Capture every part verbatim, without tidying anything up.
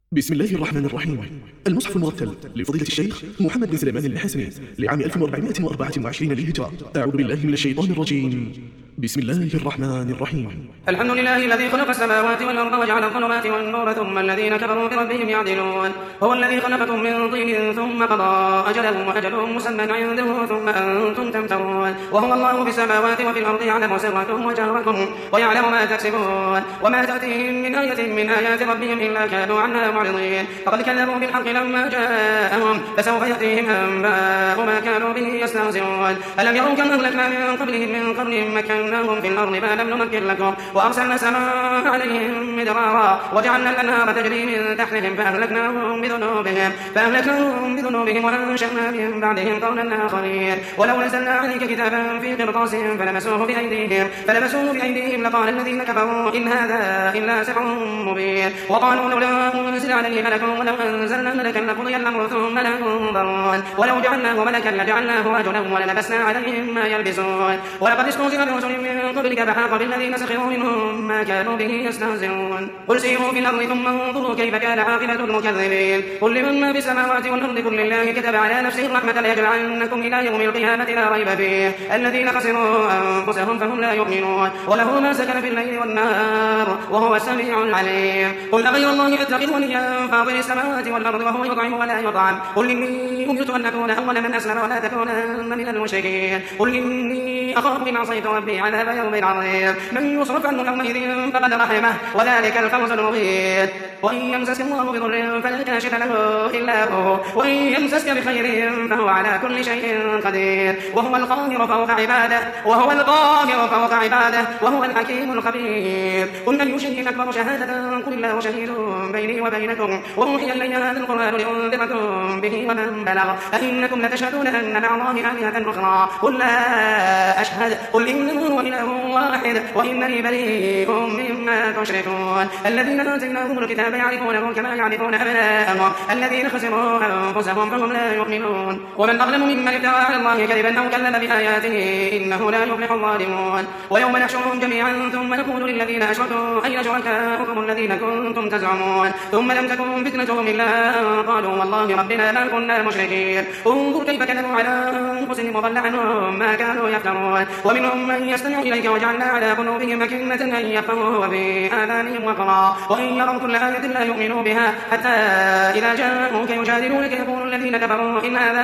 بسم الله الرحمن الرحيم. المصحف المرتل لفضيلة الشيخ محمد بن سليمان الحسني لعام ألف وأربعمائة وأربعة وعشرين للهجرة. أعوذ بالله من الشيطان الرجيم. بسم الله الرحمن الرحيم. الحمد لله الذي خلق السماوات والأرض وجعل الظلمات والنور ثم الذين كفروا بربهم يعدلون. هو الذي خلقكم من طين ثم قضى أجلهم وأجل مسمى عنده ثم أنتم تمترون. وهو الله في السماوات وفي الأرض يعلم سركم وجهركم ويعلم ما تكسبون وما تأتيهم من آية من آيات ربهم إلا كانوا عنها معرضين. فقد كذبوا بالحق لما جاءهم فسوف يأتيهم أنباء ما كانوا به يستهزئون. ألم يروا كم أهلكنا من قبلهم من قرن مكناهم في الأرض ما لم نمكن لكم وأرسلنا السماء عليهم مدرارا وجعلنا الأنهار تجري من تحتهم فأهلكناهم بذنوبهم فأهلكناهم بذنوبهم وأنشأنا من بعدهم قولا آخرين. ولو نزلنا عليك كتابا في قرطاس فلمسوه بأيديهم فلمسوه بأيديهم لقال الذين كفروا إن هذا إلا سحر مبين. وقالوا لولا أنزل عليه ملك ولو أنزلنا ملكا لقضي الأمر ثم لا ينظرون. ولو جعلناه ملكا لجعلناه رجلا وللبسنا عليهم ما يلبسون. ولقد استهزئ برسل من قبلك فحاق بالذين سخروا منهم ما كانوا به يستهزئون. قل سيروا في الأرض ثم انظروا كيف كان عاقبة المكذبين. قل لمن ما في السماوات والأرض كل الله كتب على نفسه الرحمة ليجمعنكم إلى يوم القيامة لا ريب فيه. الذين خسروا أنفسهم فهم لا يؤمنون. وله ما سكن في الليل والنهار وهو السميع العليم. قل أغير الله أتخذ وليا فاطر السماوات والأرض وهو يطعم ولا يطعم. قل إني أمرت أن أكون أول من أسلم ولا تكونن من المشركين. قل إني أخاف إن عصيت ربي عذاب يوم عظيم. من يصرف عنه يومئذ فقد رحمه وذلك الفوز المبين. وإن يمسسك الله بضر فلا كاشف له إلا هو وإن يمسسك بخير فهو على كل شيء قدير. وهو القاهر فوق عباده وهو القاهر فوق عباده وهو الحكيم الخبير. قل أي شيء أكبر شهادة قل الله شهيد بيني وبينكم وأوحي إلي هذا القرآن لأنذركم به ومن بلغ أئنكم لتشهدون أن مع الله آلهة أخرى قل لا أشهد قل إنه هو إله واحد وإنني بريء مما تشركون. الذين آتيناهم الكتاب يعرفونه كما يعرفون أبناءهم الذين خسروا أنفسهم فهم لا يؤمنون. ومن أظلم ممن افترى على الله كذبا أو كذب بآياته إنه لا يفلح الظالمون. ويوم نحشرهم جميعا ثم نقول للذين أشركوا أين شركاؤكم الذين كنتم تزعمون ثم لم تكن فتنتهم إلا أن قالوا والله ربنا ما كنا مشركين. انظر كيف كذبوا على أنفسهم وضل عنهم ما كانوا يفترون. ومنهم من يستمع إليك وجعلنا على قلوبهم أكنة أن يفقهوا وفي آذانهم وقرا وإن يروا كل آية لا يؤمنوا بها حتى إذا جاءوك يجادلونك يقول الذين كفروا إن هذا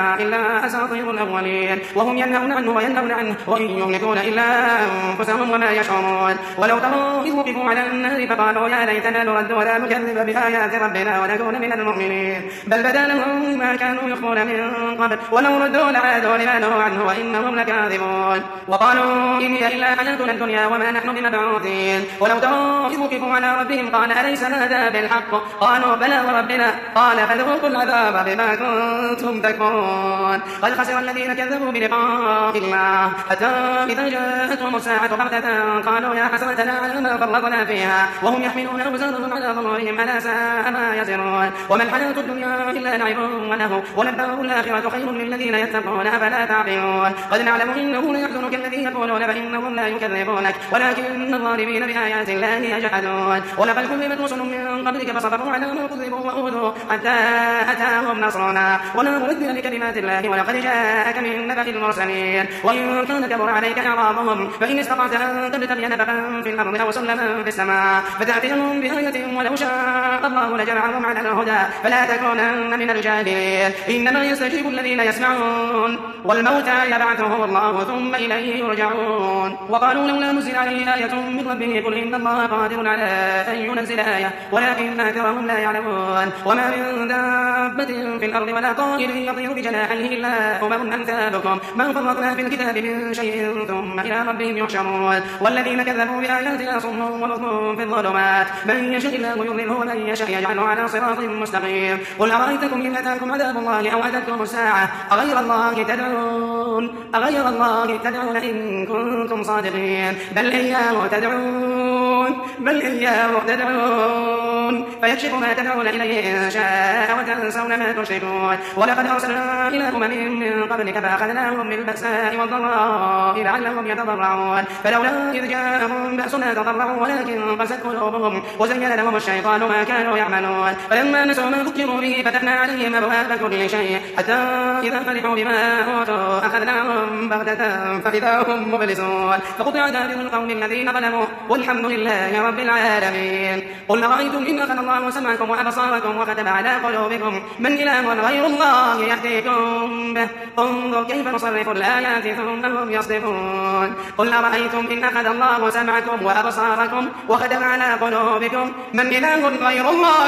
إلا أساطير الأولين. وهم ينهون عنه وينهون عنه وإن يملكون إلا أنفسهم وما يشعرون. ولو تروا إذ وقفوا على النار فقالوا يا ليتنا نرد ولا نكذب بآيات ربنا ونكون من المؤمنين بل بدا لهم ما كانوا يخفون من قبل ولو ردوا لعادوا لما نهوا عنه وإنهم لكاذبون. وقالوا إن هي إلا حياتنا الدنيا وما نحن بمبعوثين. ولو تروا إذ وقفوا على ربهم قال أليس هذا بالحق قالوا بلى وربنا قال فذوقوا العذاب بما كنتم تكفرون. قد خسر الذين كذبوا بلقاء الله حتى إذا جاءتهم الساعة بغتة قالوا يا حسرتنا على ما فرطنا فيها وهم يحملون أوزارهم على ظهورهم ألا ساء ما يزرون. وما الحياة الدنيا إلا لعب ولهو وللدار الآخرة خير للذين يتقون أفلا تعقلون. قد نعلم إنه ليحزنك الذي يقولون فإنهم لا يكذبونك ولكن الظالمين بآيات الله يجحدون. ولقد كذبت رسل من قبلك فصبروا على ما كذبوا وأوذوا حتى أتاهم نصرنا ولا مرد لكلمات الله ولقد جاءك من نبأ المرسلين. وإن كان كبر عليك إعراضهم فإن استطعت أن تبتغي نفقا في الأرض أو سلما في السماء فتأتيهم بآية ولو شاء الله لجمعهم على الهدى فلا تكونن من الجاهلين. إنما يستجيب الذين يسمعون والموتى يبعثهم الله ثم إليه يرجعون. وقالوا لولا نزل عليه آية من ربه قل إن الله قادر على أن ينزل آية ولكن أكثرهم لا يعلمون. وما من دابة في الأرض ولا طائر يطير بجناحيه إلا أمم أمثالكم ما فرطنا في الكتاب من شيء ثم إلى ربهم يحشرون. والذين كذبوا بآياتنا صم وبكم في الظلمات من يشاء الله يضلله ومن يشاء يجعله على صراط مستقيم. قل أرأيتكم إن أتاكم عذاب الله أو أتتكم الساعة أغير الله تدعون أغير الله تدعون إن كنتم صادقين بل إياه تدعون بل إياه تدعون فيكشف ما تدعون إليه إن شاء وتنسون ما تشركون. ولقد أرسلنا إلى أمم من قبلك فأخذناهم بالبأساء والضراء لعلهم يتضرعون فلولا إذ جاءهم بأسنا تضرعوا ولكن قست قلوبهم وزين لهم الشيطان ما كانوا يعملون. فلما نسوا ما ذكروا به فتحنا عليهم أبواب كل شيء حتى إذا فرحوا بما أوتوا أخذناهم بغتة فإذا هم مبلسون. فقطع دابر القوم الذين ظلموا والحمد لله رب العالمين. قل رأيتم إن أخذ الله سمعكم وأبصاركم وختم على قلوبكم من إله غير الله يأتيكم به انظر كيف نصرف الآيات ثم هم يصدفون. قل رأيتم إن أخذ الله سمعكم وأبصاركم وختم على قلوبكم من إله غير الله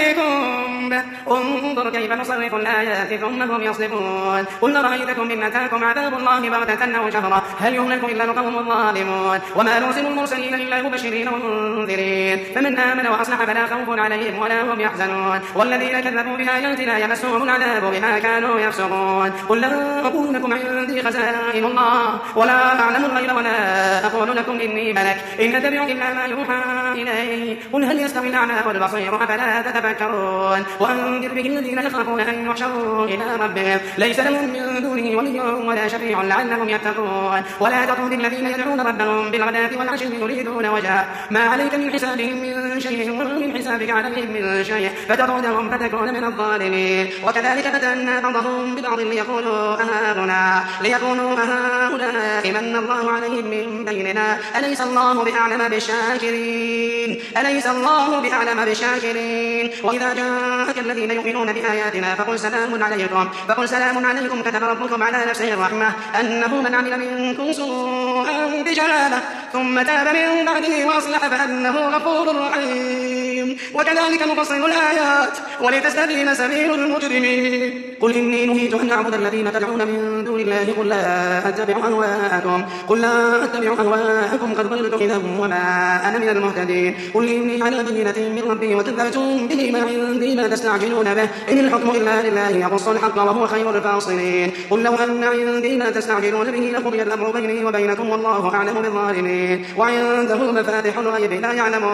يأتيكم به انظر كيف نصرف الآيات ثم هم يصدفون. قل رأيتكم إن أتاكم عذاب الله بغتة أو جهرة هل يهلك إلا القوم الظالمون. وما نرسل المرسلين إلا مبشرين ومنذرين فمن آمن وأصلح فلا خوف عليهم ولا هم يحزنون. والذين كذبوا بآياتنا يمسهم العذاب بما كانوا يفسقون. قل لا أقول لكم عندي خزائن الله ولا أعلم الغيب ولا أقول لكم إني ملك إن أتبع إلا ما يوحى إلي. قل هل يستوي الأعمى والبصير أفلا تتفكرون. وأنذر به الذين يخافون أن يحشروا إلى ربهم ليس لهم من دونه ولي ولا شفيع لعلهم يتقون. ولا تطرد الذين يدعون ربهم بالغداة والعشي يريدون وجهه ما عليك من حسابهم من شيء ومن حسابك عليهم من شيء فتطردهم فتكون من الظالمين. وكذلك فتنا بعضهم ببعض ليقولوا أهؤلاء ليكونوا أهؤلاء من الله عليهم من بيننا أليس الله بأعلم بالشاكرين أليس الله بأعلم بالشاكرين. وإذا جاءك الذين يؤمنون بآياتنا فقل سلام عليكم فقل سلام عليكم كتب ربكم على نفسه الرحمة أنه من عمل منكم سوءا بجهالة ثم تاب من بعده وأصلح فأنه غفور رحيم. وكذلك نفصل الآيات ولتستبين سبيل المجرمين. قل إني نهيت أن أعبد الذين تدعون من دون الله قل لا أتبع أهواءكم قل لا أتبع أهواءكم قد ضللت إذا وما أنا من المهتدين. قل إني على بينة من ربي وكذبتم به ما عندي ما تستعجلون به إن الحكم إلا لله يقص الحق وهو خير الفاصلين. قل لو أن عندي ما تستعجلون به لقضي الأمر بيني وبينكم والله أعلم بالظالمين. وعنده مفاتح الغيب لا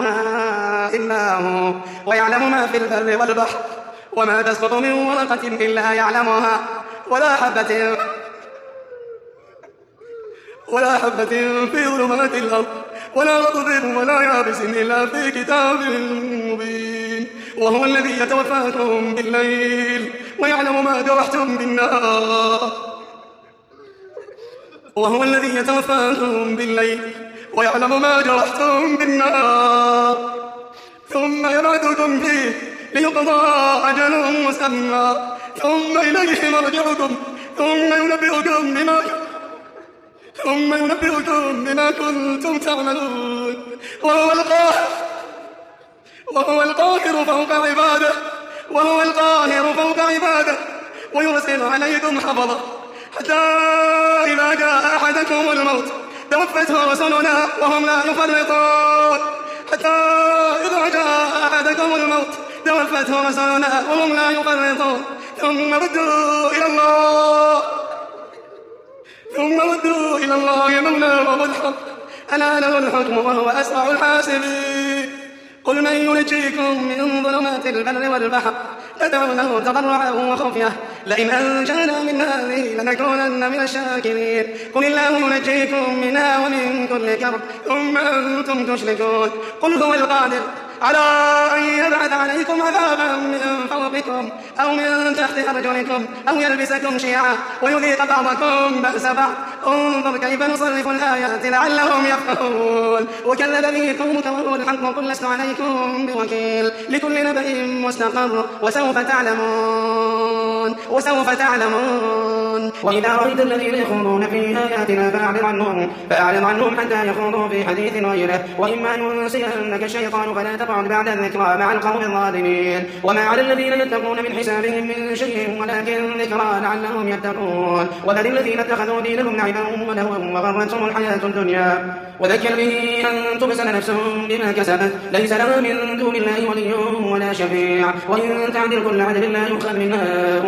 يعلمها إلا هو ويعلم ما في البر والبحر وما تسقط من ورقة إلا يعلمها ولا حبة ولا حبة في ظلمات الأرض ولا رطب ولا يابس إلا في كتاب مبين. وهو الذي يتوفاكم بالليل ويعلم ما جرحتم بالنهار وهو الذي يتوفاكم بالليل ويعلم ما جرحتم بالنهار ثم يبعثكم فيه ليقضى أجل مسمى ثم إليه مرجعكم ثم ينبئكم بما ثم ينبئكم بما كنتم تعملون. وهو القاهر وهو القاهر فوق عباده وهو القاهر فوق عباده ويرسل عليكم حفظا حتى إذا جاء أحدكم الموت توفته رسلنا وهم لا يفرطون حتى إذا جاء أحدكم الموت توفته رسلنا وهم لا يفرطون ثم ردوا إلى الله ثم ردوا إلى الله مولاهم الحق ألا له الحكم وهو أسرع الحاسبين. قل من ينجيكم من ظلمات البر والبحر تدعونه تضرعا وخفية لئن أنجانا من هذه لنكونن من الشاكرين. قل الله ينجيكم منها ومن كل كرب ثم أنتم تشركون. قل هو القادر على أن يبعث عليكم عذابا من فوقكم أو من تحت أرجلكم أو يلبسكم شيعا ويذيق بعضكم بأس بعض انظر كيف نصرف الآيات لعلهم يفقهون. وكذب به قومك وهو الحق قل لست عليكم بوكيل لكل نبأ مستقر وسوف تعلمون وسوف تعلمون. وإذا رأيت الذين يخوضون في آياتنا فأعرض عنهم فأعرض عنهم حتى يخوضوا في حديث غيره وإما ينسينك الشيطان فلا تقعد بعد الذكرى مع القوم الظالمين. وما على الذين يتقون من حسابهم من شيء ولكن ذكرى لعلهم يتقون. وذل الذين اتخذوا دينهم لعبا ولهوا وغرتهم الحياة الدنيا وذكر به أن تبسل نفس بما كسبت ليس لها من دون الله ولي ولا شفيع وإن تعدل كل عدل لا يؤخذ منها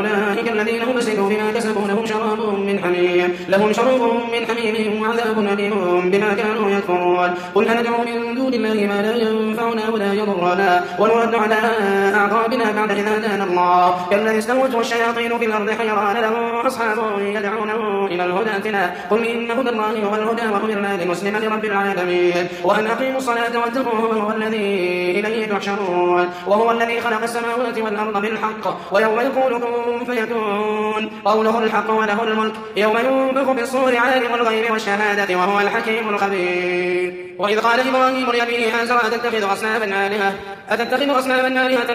أولئك الذين هم مسكوا بما كسبوا لهم شراب من حميم لهم شراب من حميم وعذاب أليم بما كانوا يكفرون. قل أندعو من دون الله ما لا ينفعنا ولا يضرنا ونرد على أعقابنا بعد إذ هدانا الله كالذي استهوته الشياطين في الأرض حيران له أصحاب يدعونه إلى الهدى ائتنا. قل إن هدى الله هو الهدى وأمرنا لنسلم لرب العالمين وأن أقيموا الصلاة واتقوه وهو الذي إليه تحشرون وهو الذي خلق السماوات والأرض بالحق ويوم يقول كن فيكون قوله الحق وله الملك يوم ينفخ في الصور عالم الغيب والشهادة وهو الحكيم الخبير. وإذ قال إبراهيم لأبيه آزر أتتخذ أصناما آلهة أتتخذ أصناما آلهة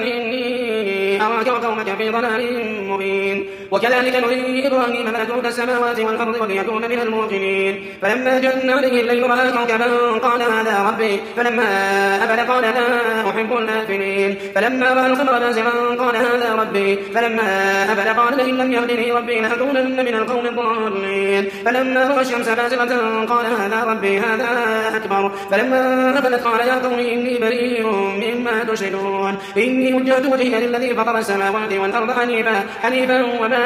إني أراك وقومك في ضلال مبين. وكذلك نري إبراهيم ملكوت السماوات والأرض وليكون من الموقنين. فلما جن عليه الليل رأى كوكبا قال هذا ربي فلما أفل قال لا أحب الآفلين. فلما رأى القمر بازغا قال هذا ربي فلما أفل قال لئن لم يهدني ربي لأكونن من القوم الضالين. فلما رأى الشمس بازغة قال هذا ربي هذا أكبر. فلما أفلت قال يا قوم إني بريء مما تشركون إني وجهت وجهي للذي فطر السماوات والأرض حنيفا حنيفا وما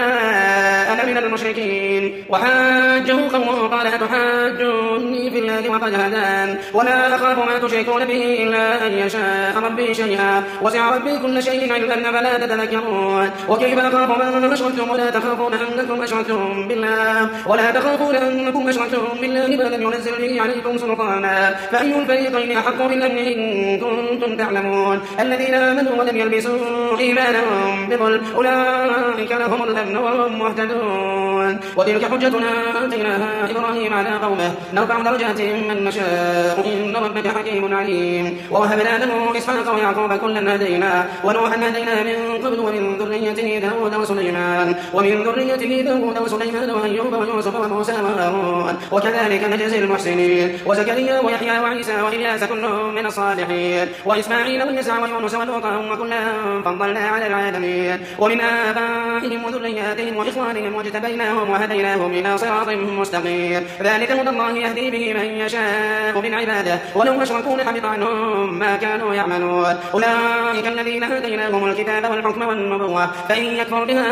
أنا من المشركين. وحاجه قومه قال أتحاجوني في الله وقد هدان ولا أخاف ما تشركون به إلا أن يشاء ربي شيئا وسع ربي كل شيء علما فلا تتذكرون. وكيف أخاف من أشركتم ولا تخافون أنكم أشركتم بالله ولا تخافون أنكم أشركتم بالله ما لم ينزل به عليكم سلطانا فأي الفريقين أحق بالأمن إن كنتم تعلمون. الذين آمنوا ولم يلبسوا إيمانهم بظلم أولئك لهم الأمن وهم مهتدون. وتلك حجتنا آتيناها إبراهيم على قومه نرفع درجات من نشاء إن ربك حكيم عليم. ووهبنا له إسحاق ويعقوب كلا هدينا ونوحا هدينا من قبل ومن ذريته داود وسليمان ومن ذريته داود وسليمان وأيوب ويوسف وموسى وهارون وكذلك نجزي المحسنين. وزكريا ويحيى وعيسى وإلياس كل من الصالحين وإسماعيل واليسع ويونس ولوطا وكلا فضلنا على العالمين. ومن آبائهم وذرياتهم وإخوانهم واجتبيناهم وهديناهم إلى صراط مستقيم. ذلك هدى الله يهدي به من يشاء من عباده ولو أشركوا لحبط عنهم ما كانوا يعملون. أولئك الذين آتيناهم الكتاب والحكم والنبوة فإن يكفر بها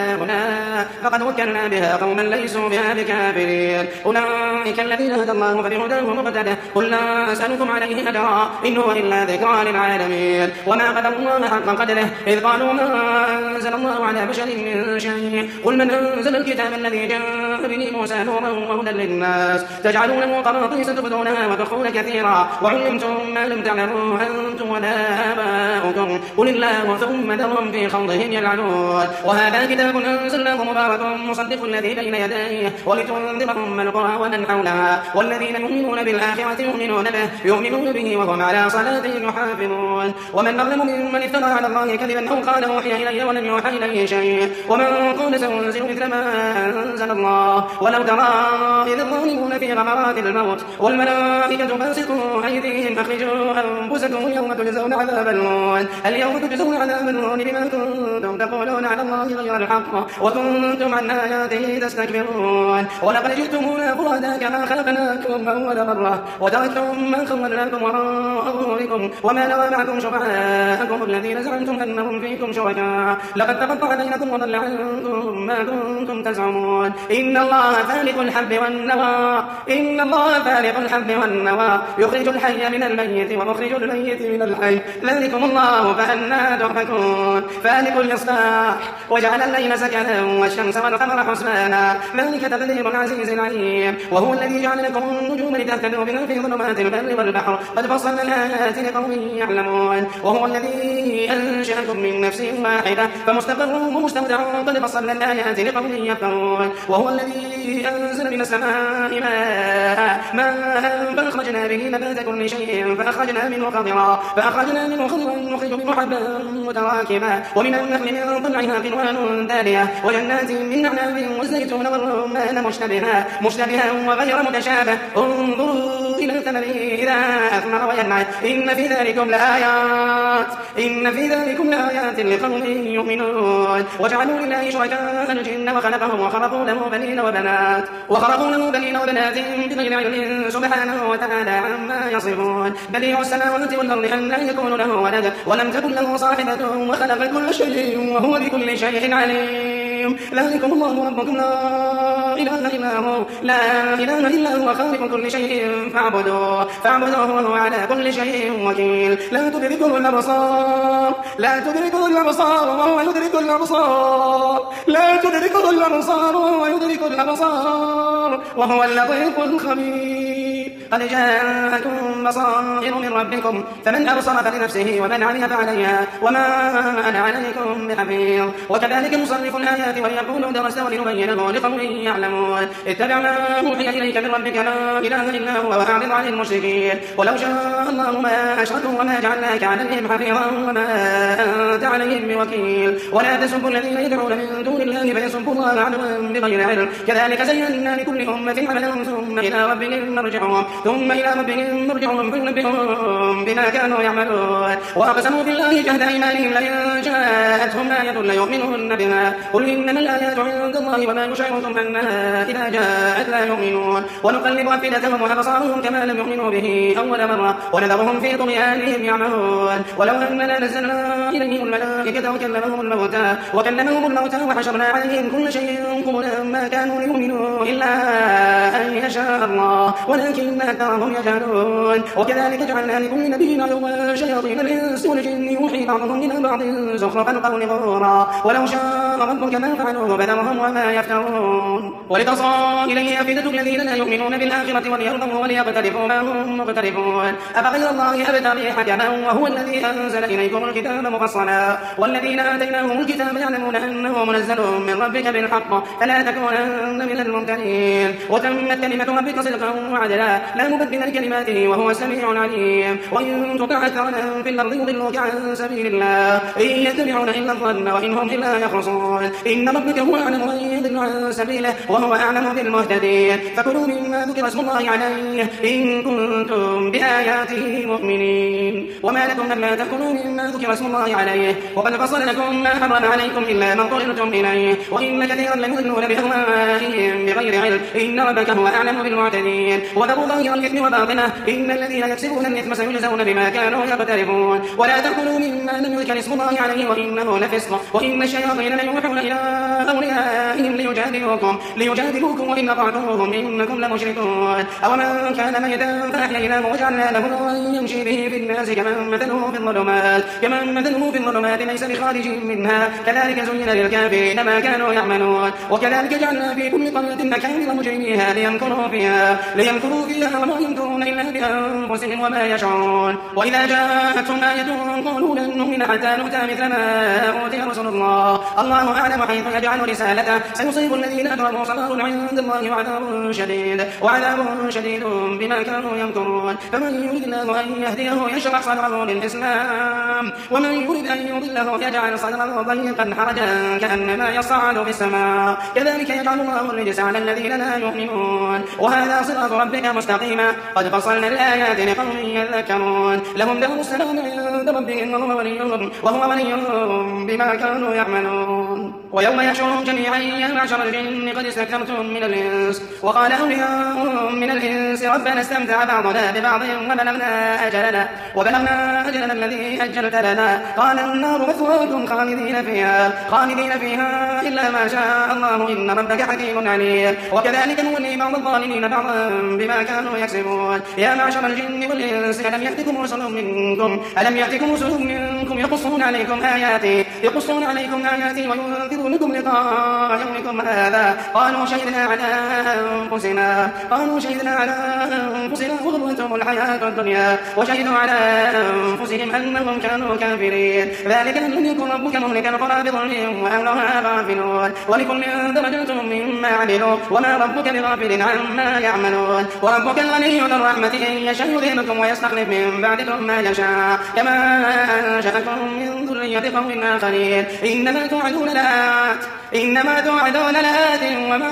هؤلاء فقد وكلنا بها قوما ليسوا بها بكافرين. أولئك الذين هدى الله فبهداه مقتده قل لا أسألكم عليه أجرا إن هو إلا ذكرى للعالمين. وما قدر الله حق قدره إذ قالوا ما أنزل الله على بشر من شيء قل من أنزل الكتاب الذي جاء به موسى نورا وهدى للناس تجعلونه قراطيس تبدونها وتخفون كثيرا وعلمتم ما لم تعلموا أنتم ولا آباؤكم قل الله ثم ذرهم في خوضهم يلعنون. وهذا كتاب أنزلناه مبارك مصدق الذي بين يديه ولتنذر أم القرى ومن حولها والذين يؤمنون بالآخرة يؤمنون به يؤمنون به وهم على صلاتهم يحافظون. ومن أظلم ممن افترى على الله كذبا أو قال أوحي إلي ولم يوحى إليه شيء ومن قال سأنزل مثل ما أنزل الله. ولو ترى إذ الظالمون في غمرات الموت والملائكة باسطوا أيديهم أخرجوا أنفسكم اليوم تجزون عذاب الهون اليوم تجزون عذاب الهون بما كنتم تقولون على الله غير الحق وكنتم عن آياته تستكبرون. ولقد جئتمونا فرادا كما خلقناكم أول مرة وتركتم ما خولناكم وراء ظهوركم وما نرى معكم شفعاءكم الذين زعمتم أنهم فيكم شركاء لقد تقطع بينكم وضل عنكم ما كنتم تزعمون. إن الله فالق الحب والنوى إن الله فالق الحب والنوى يخرج الحي من الميت ومخرج الميت من الحي ذلكم الله فأنى تؤفكون. فالق الإصلاح وجعل الليل سكنا والشمس والقمر حسبانا ذلك تقدير العزيز العليم. وهو الذي جعل لكم النجوم لتهتدوا بها في ظلمات البر والبحر قد فصلنا الآيات لقوم يعلمون. وهو الذي أنشأكم من نفس واحدة فمستقر ومستودع قد فصلنا الآيات لقوم يفقهون. وهو الذي أنزل من السماء ماء ماء فأخرجنا به نبات كل شيء فأخرجنا منه خضرا فأخرجنا منه خضرا نخرج منه حبا متراكبا ومن النخل من طلعها قنوان دانية وجنات من نعناع والزيتون والرمان مشتبها مشتبها وغير متشابه انظروا إلى ثمره إذا أثمر وينعه إن في ذلكم لآيات إن في ذلكم لآيات لقوم يؤمنون وجعلوا لله شركاء الجن وخلقهم وخرقوا له بنين وبنات وخرقوا له بنين وبنات بغير علم سبحانه وتعالى عما يصفون بديع السماوات والأرض أن لا يكون له ولد ولم تكن له صاحبة وخلق كل شيء وهو بكل شيء عليم ذلكم الله ربكم لا إله إلا هو لا إله إلا هو خالق كل شيء فاعبدوه فاعبدوه وهو على كل شيء وكيل لا تدركه الأبصار لا تدركه الأبصار وهو يدرك الأبصار لا تدركه الأبصار وهو يدرك الأبصار وهو اللطيف الخبير قد جاءكم بصائر من ربكم فمن أبصر فلنفسه ومن عمل فعليها وما أنا عليكم بحفيظ وكذلك نصرف الآيات وليقولوا درست ولنبينه لقوم يعلمون اتبع ما أوحي إليك من ربك لا إله إلا هو وأعرض عن المشركين ولو شاء الله ما أشركوا وما جعلناك عليهم حفيظا وما أنت عليهم بوكيل ولا تسبوا الذين يدعون من دون الله فيسبوا الله عدوا بغير علم كذلك زينا لكل أمة عملهم ثم إلى ربهم مرجعهم ثم إلى ربهم مرجعهم فينبئهم بما كانوا يعملون وأقسموا بالله جهد أيمانهم لئن جاءتهم آية ليؤمنون بها قل إنما الآيات عند الله وما يشعركم أنها إذا جاءت لا يؤمنون ونقلب أفئدتهم وأبصارهم كما لم يؤمنوا به أول مرة ونذرهم في طغيانهم يعمهون ولو أننا نزلنا إليهم الملائكة وكلمهم الموتى وكلمهم الموتى وحشرنا عليهم كل شيء قبلا ما كانوا ليؤمنوا إلا أن يشاء الله ولكن أكثرهم يجهلون وكذلك جعلنا لكل نبي عدوا شياطين الإنس والجن يوحي بعضهم إلى بعض زخرف القول غرورا ولو شاء ربك ما فعلوه فذرهم وما يفترون ولتصغى إليه أفئدة الذين لا يؤمنون بالآخرة وليرضوا وليقترفوا ما هم مقترفون أفغير الله أبتغي حكما وهو الذي أنزل إليكم الكتاب مفصلا والذين آتيناهم الكتاب يعلمون أنه منزل من ربك بالحق فلا تكونن من الممتنين وتمت كلمة ربك صدقا وعدلا لا مبدل لكلماته وهو السميع العليم وإن تطع أكثر من في الأرض يضلوك عن سبيل الله إن يتبعون إلا الظن وإن هم إلا يخرصون إن ربك هو أعلم من يضل عن سبيله وهو أعلم بالمهتدين فكلوا مما ذكر اسم الله عليه إن كنتم بآياته مؤمنين وما لكم ألا تأكلوا مما ذكر اسم الله عليه وقد فصل لكم ما حرم عليكم إلا ما اضطررتم إليه وإن كثيرا ليضلون بأهوائهم بغير علم إن ربك هو أعلم بالمعتدين وذروا ظاهر الإثم وباطنه إن الذين يكسبون الإثم سيجزون بما كانوا يقترفون ولا تأكلوا مما لم يذكر اسم الله عليه وإنه لفسق وإن الشياطين ليوحون إلى أوليائهم ليجادلوكم ليجادلوكم وإن أطعتموهم إنكم لمشركون أومن كان ميتا فأحييناه وجعلنا له نورا يمشي به في الناس كمن مثله في الظلمات كمن مثله في الظلمات ليس بخارج منها كذلك زين للكافرين ما كانوا يعملون وكذلك جعلنا في كل قرية مكابر مجرميها ليمكروا فيها ليمكروا فيها وما يمكرون إلا بأنفسهم وما يشعرون وإذا جاءتهم آية قالوا لن نؤمن حتى نؤتى مثل ما أوتي رسل الله الله أعلم حيث يجعل رسالته سيصيب الذين أجرموا صغار عند الله وعذاب شديد وعذاب شديد بما كانوا يمكرون فمن يريد الله أن يهديه يشرح صدره للإسلام ومن يريد أن يضله يجعل صدره ضيقا حرجا كأنما يصعد في السماء كذلك يجعل الله الرجس على الذين لا يؤمنون وهذا صراط ربك مستقيما قد فصلنا الآيات لقوم يذكرون لهم دار السلام عند ربهم وهو وليهم وهو وليهم بما كانوا يعملون ويوم يحشرهم جميعا يا معشر الجن قد استكثرتم من الإنس وقال أولياؤهم من الإنس ربنا استمتع بعضنا ببعض وبلغنا أجلنا وبلغنا أجلنا الذي أجلت لنا قال النار مثواكم خالدين فيها خالدين فيها إلا ما شاء الله إن ربك حكيم عليم وكذلك نولي بعض الظالمين بعضا بما كانوا يكسبون يا معشر الجن والإنس ألم يأتكم رسل منكم ألم يأتكم رسل منكم يقصون عليكم آياتي يقصون عليكم آياتي وينذرونكم لقاء يومكم هذا قالوا شهدنا على أنفسنا قالوا شهدنا على أنفسنا وغرتهم الحياة الدنيا وشهدوا على أنفسهم أنهم كانوا كافرين ذلك أن لم يكن ربك مهلك القرى بظلم وأهلها غافلون ولكل درجات مما عملوا وما ربك بغافل عما يعملون وربك الغني ذو الرحمة إن يشاء يذهبكم ويستخلف من بعدكم ما يشاء كما أنشأكم من ذرية قوم آخرين إنما توعدون لآت الآيات إنما توعدون لآت وما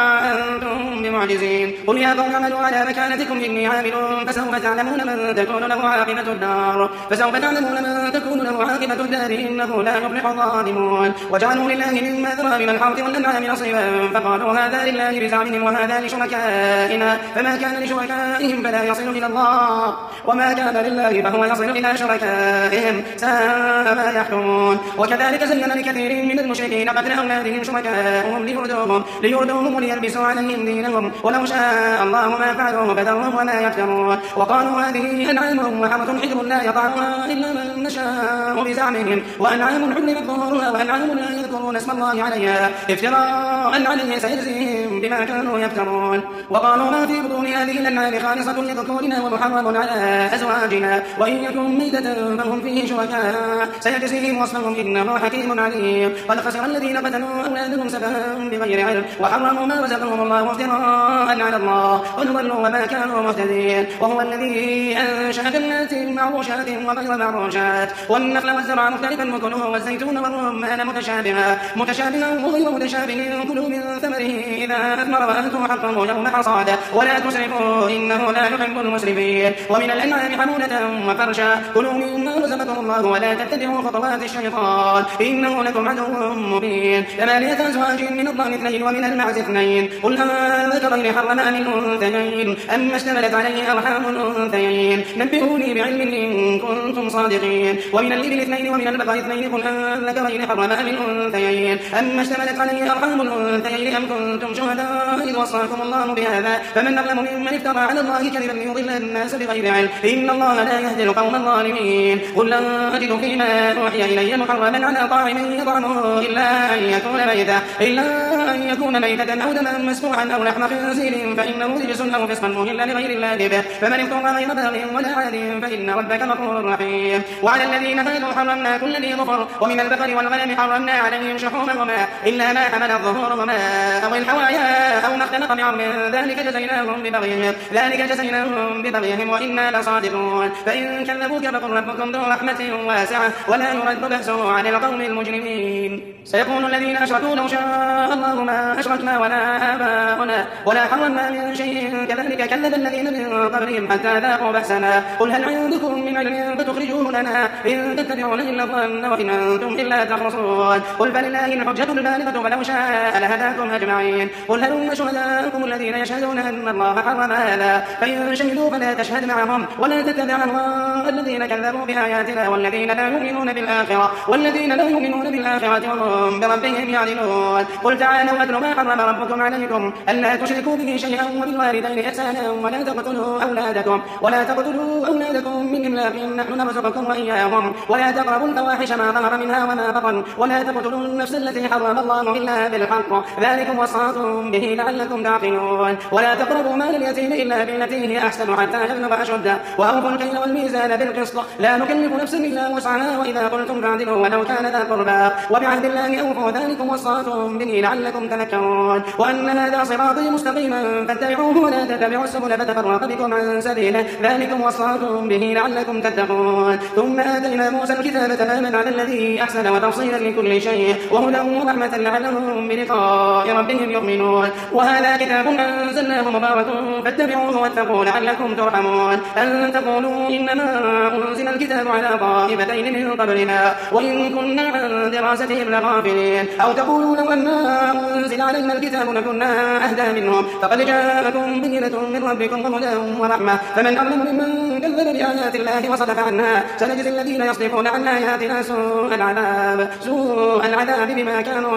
أنتم بمعجزين قل يا قوم اعملوا على مكانتكم إني عامل فسوف تعلمون من تكون له عاقبة الدار فسوف تعلمون من تكون له عاقبة الدار إنه لا يفلح الظالمون وجعلوا لله مما ذرى من الحرث والأنعام نصيبا فقالوا هذا لله بزعمهم وهذا لشركائنا فما كان لشركائهم فلا يصل إلى الله وما كان لله فهو يصل إلى شركائهم ساء ما يحكمون وكذلك زين لكثير من المشركين قتل أولادهم شركائهم ليردوهم ليردوهم وليلبسوا عليهم دينهم ولو شاء الله ما فعلوه فذرهم وما يفترون وقالوا هذه أنعام وحرث حجر لا يطعمها إلا من نشاء بزعمهم وأنعام حرمت ظهورها وأنعام لا يذكرون اسم الله عليها افتراء عليه سيجزيهم بما كانوا يفترون وقالوا ما في بطون هذه الأنعام خالصة لذكورنا ومحرم على أزواجنا وإن يكن ميتة فهم فيه شركاء سيجزيهم وصفهم إنه حكيم عليم قد خسر الذين قتلوا أولادهم سفها بغير علم وحرموا ما رزقهم الله افتراء على الله وضلوا وما كانوا مهتدين وهو الذي أنشأ جنات معروشات وغير معروشات والنخل والزرع مختلفا مكنوه والزيتون والرمان متشابها متشابها وغير متشابه كلوا من ثمره إذا أثمر وأنتم حقه يوم حصاده ولا تسرفوا إنه لا يحب المسرفين ومن الأنعام حمولة وفرشا كلوا مما رزقكم الله ولا تتبعوا خطوات الشيطان إنه لكم عدو مبين ثمانية أزواج من الضأن اثنين ومن المعز اثنين قل أذكرين حرم أم الأنثيين أما اشتملت عليه أرحام الأنثيين نبئوني بعلم إن كنتم صادقين ومن الإبل اثنين ومن البقر اثنين قل أذكرين حرم أم الأنثيين أما اشتملت عليه أرحام الأنثيين أم كنتم شهداء إذ وصاكم الله بهذا فمن أظلم ممن افترى على الله كذبا ليضل الناس بغير علم إن الله لا يهدي القوم الظالمين قل لا أجد فيما أوحي إلي محرما على طاعم يطعمه إلا أن يكون ميتا إلا أن يكون ميتة أو دما مسفوحا أو لحم خنزير فإنه رجس أو فسقا مهلا لغير الله به فمن اضطر غير باغ ولا عاد فإن ربك غفور رحيم وعلى الذين هادوا حرمنا كل ذي ظفر ومن البقر والغنم حرمنا عليهم شحومهما إلا ما حمل ظهورهما أو الحوايا أو ما اختلط بعظم ذلك جزيناهم ببغيهم ذلك جزيناهم ببغيهم وإنا لصادقون فإن كذبوك فقل ربكم ذو رحمة واسعة ولا يرد بأسه عن القوم المجرمين سيقول الذين أشركوا لو شاء الله ما أشركنا ولا آباؤنا ولا حرمنا من شيء كذلك كذب الذين من قبلهم حتى ذاقوا بأسنا قل هل عندكم من علم فتخرجوه لنا إن تتبعون إلا الظن وإن أنتم إلا تخرصون قل فلله الحجة البالغة فلو شاء لهداكم أجمعين قل هلم شهداءكم الذين يشهدون أن الله حرم هذا فإن شهدوا فلا تشهد معهم ولا تتبع أهواء الذين كذبوا بآياتنا والذين لا يؤمنون بالآخرة والذين لا يؤمنون بالآخرة وهم بربهم يعدلون قل تعالوا أتل ما حرم ربكم عليكم ألا تشركوا به شيئا وبالوالدين إحسانا ولا تقتلوا أولادكم ولا تقتلوا أولادكم من إملاق نحن نرزقكم وإياهم ولا تقربوا الفواحش ما ظهر منها وما بطن ولا تقتلوا النفس التي حرم الله إلا بالحق ذلكم وصاكم به لعلكم تعقلون ولا تقربوا مال اليتيم إلا بالتي هي أحسن حتى يبلغ أشده وأوفوا الكيل والميزان بالقسط لا نكلف نفسا إلا وسعها وإذا قلتم فاعدلوا ولو كان ذا قربى وبعهد الله أوفوا ذلكم وصاكم به لعلكم تذكرون وأن هذا صراطي مستقيما فاتبعوه ولا تتبعوا السبل فتفرق بكم عن سبيله ذلكم وصاكم به لعلكم تتقون ثم آتينا موسى الكتاب تماما على الذي أحسن وتفصيلا لكل شيء وهدى ورحمة لعلهم بلقاء ربهم يؤمنون وهذا كتاب أنزلناه مبارك فاتبعوه واتقوا لعلكم ترحمون أن تقولوا إنما أنزل الكتاب على طائفتين من قبلنا وإن كنا عن دراستهم لغافلين أو تقولوا لو أنا أنزل علينا الكتاب لكنا أهدى منهم فقد جاءكم بينة من ربكم وهدى ورحمة فمن أظلم ممن كذب بآيات الله وصدف عنها سنجزي الذين يصدفون عن آياتنا سوء العذاب سوء العذاب بما كانوا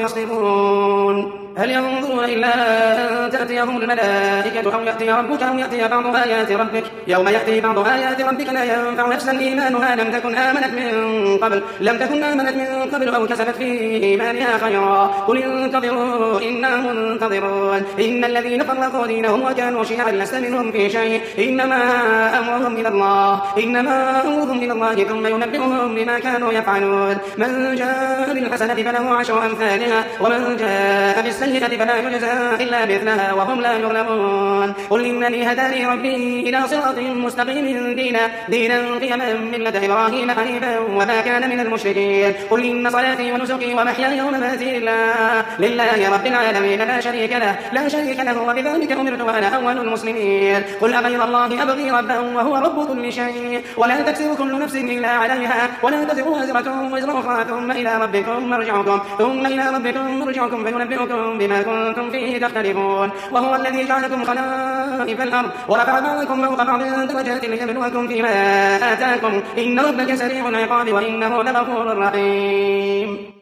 يصدفون هل ينظرون إلا أن تأتيهم الملائكة أو يأتي ربك أو يأتي بعض آيات ربك يوم يأتي بعض آيات ربك لا ينفع نفسا إيمانها لم تكن آمنت من قبل لم تكن آمنت من قبل أو كسبت في إيمانها خيرا قل انتظروا إنا منتظرون إن الذين فرقوا دينهم وكانوا شيعا لست منهم في شيء إنما أمرهم إلى الله إنما أمرهم إلى الله ثم ينبئهم بما كانوا يفعلون من جاء بالحسنة فله عشر أمثالها ومن جاء بالسيئة السيئة فلا يجزى إلا مثلها وهم لا يظلمون. قل إنني هداني ربي إلى صراط مستقيم دينا دينا قيما ملة إبراهيم حنيفا وما كان من المشركين. قل إن صلاتي ونسكي ومحياي ومماتي لله لله رب العالمين لا شريك له لا شريك له وبذلك أمرت وأنا أول المسلمين. قل أغير الله أبغي ربا وهو رب كل شيء ولا تكسب كل نفس إلا عليها ولا تزر وازرة وزر أخرى ثم إلى ربكم مرجعكم ثم إلى ربكم مرجعكم فينبئكم بما كنتم فيه تختلفون. وهو الذي جعلكم خلائف الأرض ورفع بعضكم فوق بعض درجات ليبلوكم فيما آتاكم إن ربك سريع العقاب وإنه لغفور رحيم.